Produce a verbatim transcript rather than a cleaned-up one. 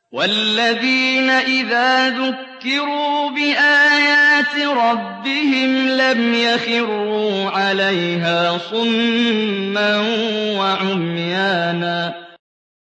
وَالَّذِينَ إِذَا ذُكِّرُوا بِآيَاتِ رَبِّهِمْ لَمْ يَخِرُّوا عَلَيْهَا صُمًّا وَعُمْيَانًا